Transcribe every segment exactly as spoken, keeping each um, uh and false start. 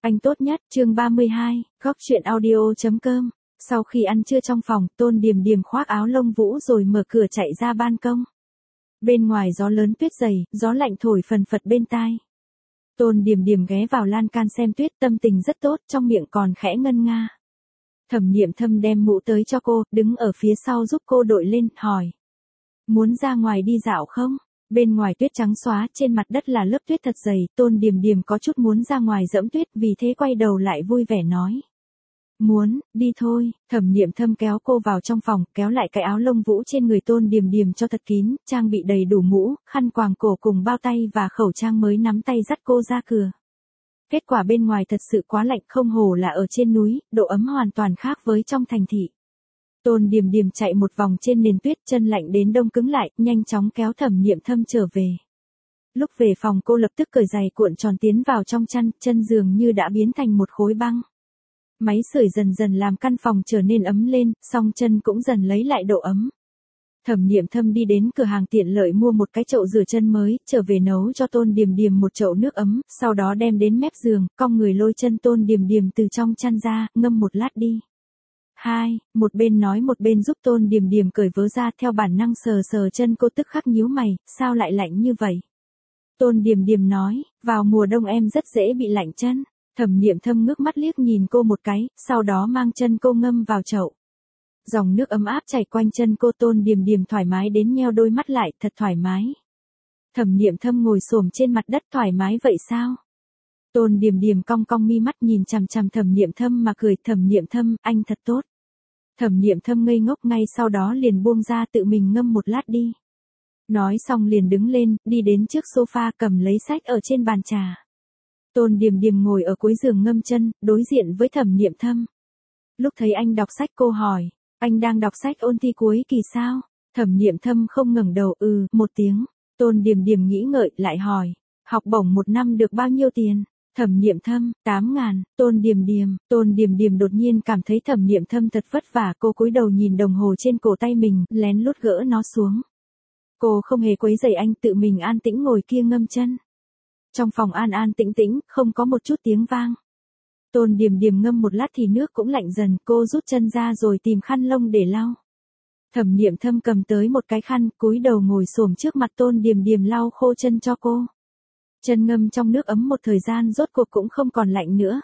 Anh tốt nhất, chương ba mươi hai, góc truyện audio chấm com. Sau khi ăn trưa trong phòng, Tôn Điềm Điềm khoác áo lông vũ rồi mở cửa chạy ra ban công. Bên ngoài gió lớn tuyết dày, gió lạnh thổi phần phật bên tai. Tôn Điềm Điềm ghé vào lan can xem tuyết, tâm tình rất tốt, trong miệng còn khẽ ngân nga. Thẩm Niệm Thâm đem mũ tới cho cô, đứng ở phía sau giúp cô đội lên, hỏi. Muốn ra ngoài đi dạo không? Bên ngoài tuyết trắng xóa, trên mặt đất là lớp tuyết thật dày, Tôn Điềm Điềm có chút muốn ra ngoài dẫm tuyết, vì thế quay đầu lại vui vẻ nói. Muốn, đi thôi. Thẩm Niệm Thâm kéo cô vào trong phòng, kéo lại cái áo lông vũ trên người Tôn Điềm Điềm cho thật kín, trang bị đầy đủ mũ, khăn quàng cổ cùng bao tay và khẩu trang mới nắm tay dắt cô ra cửa. Kết quả bên ngoài thật sự quá lạnh, không hổ là ở trên núi, độ ấm hoàn toàn khác với trong thành thị. Tôn Điềm Điềm chạy một vòng trên nền tuyết, chân lạnh đến đông cứng lại, nhanh chóng kéo Thẩm Niệm Thâm trở về. Lúc về phòng cô lập tức cởi giày cuộn tròn tiến vào trong chăn, chân giường như đã biến thành một khối băng. Máy sưởi dần dần làm căn phòng trở nên ấm lên, song chân cũng dần lấy lại độ ấm. Thẩm Niệm Thâm đi đến cửa hàng tiện lợi mua một cái chậu rửa chân mới, trở về nấu cho Tôn Điềm Điềm một chậu nước ấm, sau đó đem đến mép giường, cong người lôi chân Tôn Điềm Điềm từ trong chăn ra, ngâm một lát đi. Hai, một bên nói một bên giúp Tôn Điềm Điềm cởi vớ ra, theo bản năng sờ sờ chân cô tức khắc nhíu mày, sao lại lạnh như vậy? Tôn Điềm Điềm nói, vào mùa đông em rất dễ bị lạnh chân. Thẩm Niệm Thâm ngước mắt liếc nhìn cô một cái, sau đó mang chân cô ngâm vào chậu. Dòng nước ấm áp chảy quanh chân cô, Tôn Điềm Điềm thoải mái đến nheo đôi mắt lại, thật thoải mái. Thẩm Niệm Thâm ngồi xổm trên mặt đất, thoải mái vậy sao? Tôn Điềm Điềm cong cong mi mắt nhìn chằm chằm Thẩm Niệm Thâm mà cười, Thẩm Niệm Thâm, anh thật tốt. Thẩm Niệm Thâm ngây ngốc, ngay sau đó liền buông ra, tự mình ngâm một lát đi. Nói xong liền đứng lên, đi đến trước sofa, cầm lấy sách ở trên bàn trà. Tôn Điềm Điềm ngồi ở cuối giường ngâm chân, đối diện với Thẩm Niệm Thâm. Lúc thấy anh đọc sách cô hỏi, anh đang đọc sách ôn thi cuối kỳ sao? Thẩm Niệm Thâm không ngẩng đầu, ừ, một tiếng. Tôn Điềm Điềm nghĩ ngợi, lại hỏi, học bổng một năm được bao nhiêu tiền? Thẩm Niệm Thâm, tám ngàn. Tôn Điềm Điềm, Tôn Điềm Điềm đột nhiên cảm thấy Thẩm Niệm Thâm thật vất vả, cô cúi đầu nhìn đồng hồ trên cổ tay mình, lén lút gỡ nó xuống. Cô không hề quấy rầy anh, tự mình an tĩnh ngồi kia ngâm chân. Trong phòng an an tĩnh tĩnh, không có một chút tiếng vang. Tôn Điềm Điềm ngâm một lát thì nước cũng lạnh dần, cô rút chân ra rồi tìm khăn lông để lau. Thẩm Niệm Thâm cầm tới một cái khăn, cúi đầu ngồi xổm trước mặt Tôn Điềm Điềm lau khô chân cho cô. Chân ngâm trong nước ấm một thời gian rốt cuộc cũng không còn lạnh nữa.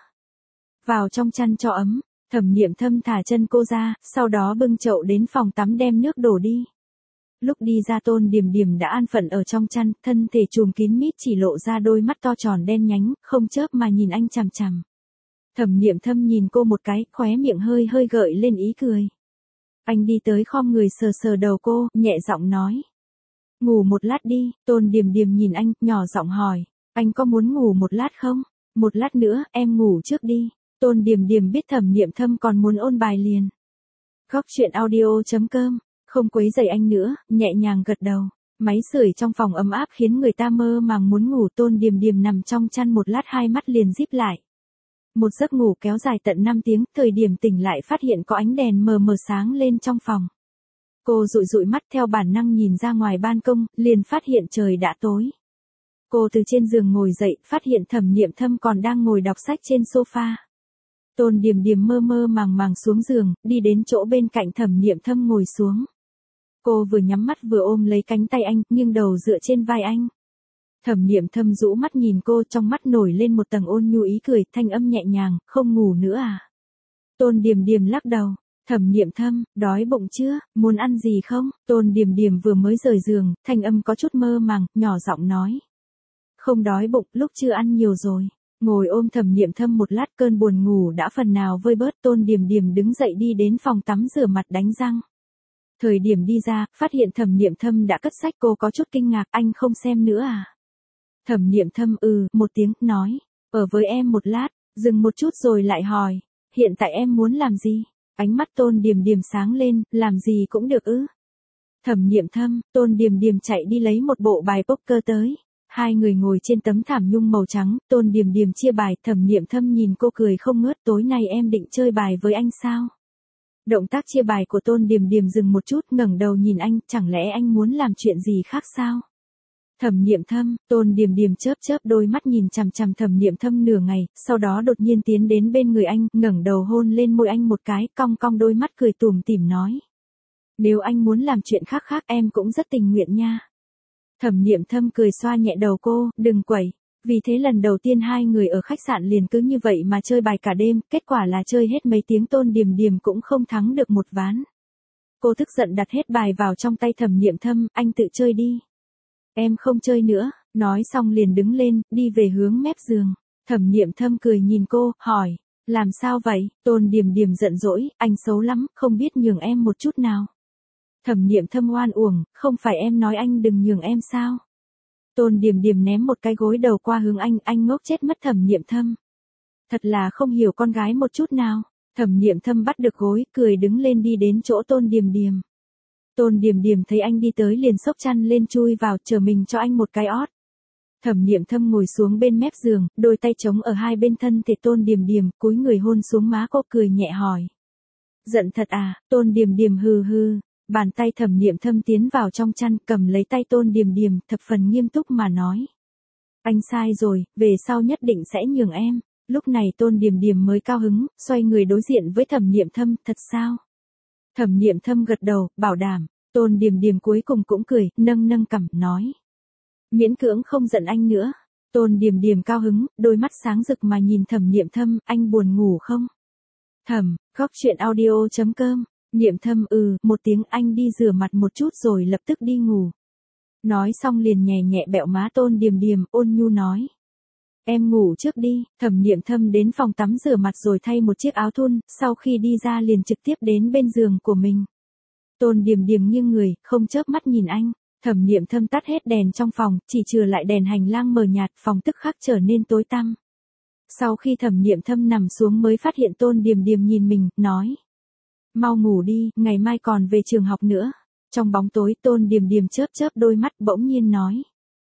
Vào trong chăn cho ấm, Thẩm Niệm Thâm thả chân cô ra, sau đó bưng chậu đến phòng tắm đem nước đổ đi. Lúc đi ra Tôn Điềm Điềm đã an phận ở trong chăn, thân thể trùm kín mít, chỉ lộ ra đôi mắt to tròn đen nhánh, không chớp mà nhìn anh chằm chằm. Thẩm Niệm Thâm nhìn cô một cái, khóe miệng hơi hơi gợi lên ý cười. Anh đi tới khom người sờ sờ đầu cô, nhẹ giọng nói. Ngủ một lát đi. Tôn Điềm Điềm nhìn anh, nhỏ giọng hỏi. Anh có muốn ngủ một lát không? Một lát nữa, em ngủ trước đi. Tôn Điềm Điềm biết Thẩm Niệm Thâm còn muốn ôn bài liền. Góc truyện audio chấm com. Không quấy rầy anh nữa, nhẹ nhàng gật đầu. Máy sưởi trong phòng ấm áp khiến người ta mơ màng muốn ngủ. Tôn Điềm Điềm nằm trong chăn một lát, hai mắt liền díp lại. Một giấc ngủ kéo dài tận năm tiếng, thời điểm tỉnh lại phát hiện có ánh đèn mờ mờ sáng lên trong phòng. Cô dụi dụi mắt, theo bản năng nhìn ra ngoài ban công, liền phát hiện trời đã tối. Cô từ trên giường ngồi dậy, phát hiện Thẩm Niệm Thâm còn đang ngồi đọc sách trên sofa. Tôn Điềm Điềm mơ mơ màng màng xuống giường, đi đến chỗ bên cạnh Thẩm Niệm Thâm ngồi xuống. Cô vừa nhắm mắt vừa ôm lấy cánh tay anh, nghiêng đầu dựa trên vai anh. Thẩm Niệm Thâm rũ mắt nhìn cô, trong mắt nổi lên một tầng ôn nhu ý cười, thanh âm nhẹ nhàng, không ngủ nữa à? Tôn Điềm Điềm lắc đầu. Thẩm Niệm Thâm, đói bụng chưa, muốn ăn gì không? Tôn Điềm Điềm vừa mới rời giường, thanh âm có chút mơ màng, nhỏ giọng nói. Không đói bụng, lúc chưa ăn nhiều rồi. Ngồi ôm Thẩm Niệm Thâm một lát, cơn buồn ngủ đã phần nào vơi bớt. Tôn Điềm Điềm đứng dậy đi đến phòng tắm rửa mặt đánh răng. Thời điểm đi ra, phát hiện Thẩm Niệm Thâm đã cất sách, cô có chút kinh ngạc, anh không xem nữa à? Thẩm Niệm Thâm ừ, một tiếng, nói, ở với em một lát, dừng một chút rồi lại hỏi, hiện tại em muốn làm gì? Ánh mắt Tôn Điềm Điềm sáng lên, làm gì cũng được ư? Thẩm Niệm Thâm, Tôn Điềm Điềm chạy đi lấy một bộ bài poker tới. Hai người ngồi trên tấm thảm nhung màu trắng, Tôn Điềm Điềm chia bài, Thẩm Niệm Thâm nhìn cô cười không ngớt, tối nay em định chơi bài với anh sao? Động tác chia bài của Tôn Điềm Điềm dừng một chút, ngẩng đầu nhìn anh, chẳng lẽ anh muốn làm chuyện gì khác sao? Thẩm Niệm Thâm, Tôn Điềm Điềm chớp chớp đôi mắt nhìn chằm chằm Thẩm Niệm Thâm nửa ngày, sau đó đột nhiên tiến đến bên người anh, ngẩng đầu hôn lên môi anh một cái, cong cong đôi mắt cười tủm tỉm nói. Nếu anh muốn làm chuyện khác khác em cũng rất tình nguyện nha. Thẩm Niệm Thâm cười xoa nhẹ đầu cô, đừng quẩy. Vì thế lần đầu tiên hai người ở khách sạn liền cứ như vậy mà chơi bài cả đêm, kết quả là chơi hết mấy tiếng Tôn Điềm Điềm cũng không thắng được một ván. Cô tức giận đặt hết bài vào trong tay Thẩm Niệm Thâm, anh tự chơi đi. Em không chơi nữa, nói xong liền đứng lên, đi về hướng mép giường. Thẩm Niệm Thâm cười nhìn cô, hỏi, làm sao vậy? Tôn Điềm Điềm giận dỗi, anh xấu lắm, không biết nhường em một chút nào. Thẩm Niệm Thâm oan uổng, không phải em nói anh đừng nhường em sao? Tôn Điềm Điềm ném một cái gối đầu qua hướng anh, anh ngốc chết mất Thẩm Niệm Thâm. Thật là không hiểu con gái một chút nào. Thẩm Niệm Thâm bắt được gối, cười đứng lên đi đến chỗ Tôn Điềm Điềm. Tôn Điềm Điềm thấy anh đi tới liền xốc chăn lên chui vào, chờ mình cho anh một cái ót. Thẩm Niệm Thâm ngồi xuống bên mép giường, đôi tay trống ở hai bên thân thể Tôn Điềm Điềm, cúi người hôn xuống má cô, cười nhẹ hỏi. Giận thật à? Tôn Điềm Điềm hừ hừ. Bàn tay Thẩm Niệm Thâm tiến vào trong chăn, cầm lấy tay Tôn Điềm Điềm, thập phần nghiêm túc mà nói. Anh sai rồi, về sau nhất định sẽ nhường em. Lúc này Tôn Điềm Điềm mới cao hứng, xoay người đối diện với Thẩm Niệm Thâm, thật sao? Thẩm Niệm Thâm gật đầu, bảo đảm. Tôn Điềm Điềm cuối cùng cũng cười, nâng nâng cằm, nói. Miễn cưỡng không giận anh nữa. Tôn Điềm Điềm cao hứng, đôi mắt sáng rực mà nhìn Thẩm Niệm Thâm, anh buồn ngủ không? Thẩm, góc truyện audio chấm com. Niệm Thâm ừ, một tiếng, anh đi rửa mặt một chút rồi lập tức đi ngủ. Nói xong liền nhẹ nhẹ bẹo má Tôn Điềm Điềm, ôn nhu nói. Em ngủ trước đi. Thẩm Niệm Thâm đến phòng tắm rửa mặt rồi thay một chiếc áo thun, sau khi đi ra liền trực tiếp đến bên giường của mình. Tôn Điềm Điềm nghiêng người, không chớp mắt nhìn anh. Thẩm Niệm Thâm tắt hết đèn trong phòng, chỉ trừ lại đèn hành lang mờ nhạt, phòng tức khắc trở nên tối tăm. Sau khi Thẩm Niệm Thâm nằm xuống mới phát hiện Tôn Điềm Điềm nhìn mình, nói. Mau ngủ đi, ngày mai còn về trường học nữa. Trong bóng tối Tôn Điềm Điềm chớp chớp đôi mắt, bỗng nhiên nói.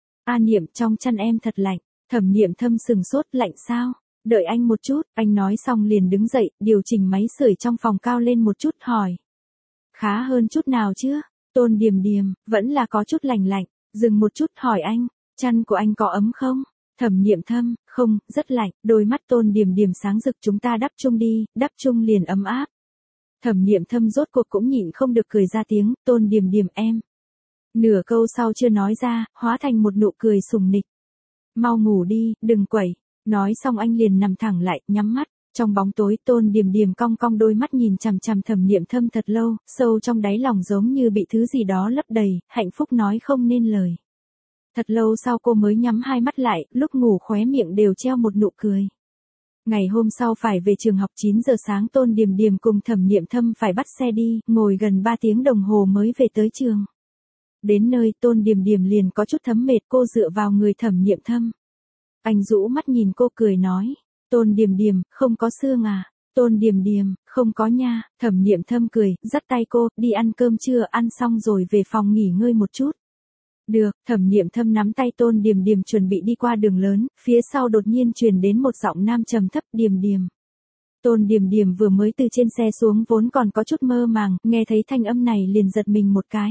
A Niệm, trong chăn em thật lạnh. Thẩm Niệm Thâm sừng sốt, lạnh sao? Đợi anh một chút, anh nói xong liền đứng dậy, điều chỉnh máy sưởi trong phòng cao lên một chút, hỏi. Khá hơn chút nào chưa? Tôn Điềm Điềm, vẫn là có chút lạnh lạnh. Dừng một chút, hỏi anh, chăn của anh có ấm không? Thẩm Niệm Thâm, không, rất lạnh. Đôi mắt Tôn Điềm Điềm sáng rực, chúng ta đắp chung đi, đắp chung liền ấm áp. Thẩm Niệm Thâm rốt cuộc cũng nhịn không được cười ra tiếng, Tôn Điềm Điềm em. Nửa câu sau chưa nói ra, hóa thành một nụ cười sùng nịch. Mau ngủ đi, đừng quẩy. Nói xong anh liền nằm thẳng lại, nhắm mắt. Trong bóng tối Tôn Điềm Điềm cong cong đôi mắt nhìn chằm chằm Thẩm Niệm Thâm thật lâu, sâu trong đáy lòng giống như bị thứ gì đó lấp đầy, hạnh phúc nói không nên lời. Thật lâu sau cô mới nhắm hai mắt lại, lúc ngủ khóe miệng đều treo một nụ cười. Ngày hôm sau phải về trường học chín giờ sáng Tôn Điềm Điềm cùng Thẩm Niệm Thâm phải bắt xe đi, ngồi gần ba tiếng đồng hồ mới về tới trường. Đến nơi Tôn Điềm Điềm liền có chút thấm mệt, cô dựa vào người Thẩm Niệm Thâm. Anh rũ mắt nhìn cô cười nói. Tôn Điềm Điềm, không có xương à? Tôn Điềm Điềm, không có nha. Thẩm Niệm Thâm cười, dắt tay cô, đi ăn cơm trưa, ăn xong rồi về phòng nghỉ ngơi một chút. Được, Thẩm Niệm Thâm nắm tay Tôn Điềm Điềm chuẩn bị đi qua đường lớn, phía sau đột nhiên truyền đến một giọng nam trầm thấp, Điềm Điềm. Tôn Điềm Điềm vừa mới từ trên xe xuống vốn còn có chút mơ màng, nghe thấy thanh âm này liền giật mình một cái.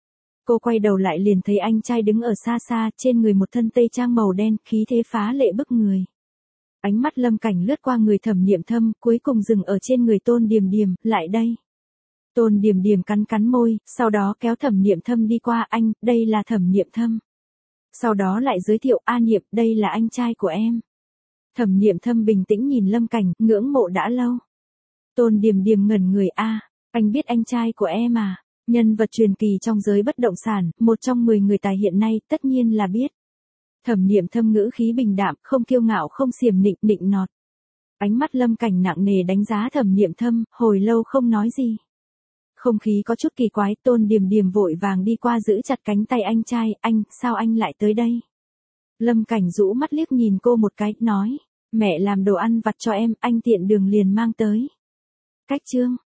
Cô quay đầu lại liền thấy anh trai đứng ở xa xa, trên người một thân tây trang màu đen, khí thế phá lệ bức người. Ánh mắt Lâm Cảnh lướt qua người Thẩm Niệm Thâm, cuối cùng dừng ở trên người Tôn Điềm Điềm, lại đây. Tôn Điềm Điềm cắn cắn môi, sau đó kéo Thẩm Niệm Thâm đi qua, anh, đây là Thẩm Niệm Thâm. Sau đó lại giới thiệu, A Niệm, đây là anh trai của em. Thẩm Niệm Thâm bình tĩnh nhìn Lâm Cảnh, ngưỡng mộ đã lâu. Tôn Điềm Điềm ngẩn người, a, anh biết anh trai của em à? Nhân vật truyền kỳ trong giới bất động sản, một trong mười người tài hiện nay, tất nhiên là biết. Thẩm Niệm Thâm ngữ khí bình đạm, không kiêu ngạo không xiểm nịnh, nịnh nọt. Ánh mắt Lâm Cảnh nặng nề đánh giá Thẩm Niệm Thâm, hồi lâu không nói gì. Không khí có chút kỳ quái, Tôn Điềm Điềm vội vàng đi qua giữ chặt cánh tay anh trai, anh, sao anh lại tới đây? Lâm Cảnh rũ mắt liếc nhìn cô một cái, nói, mẹ làm đồ ăn vặt cho em, anh tiện đường liền mang tới. Cách chương.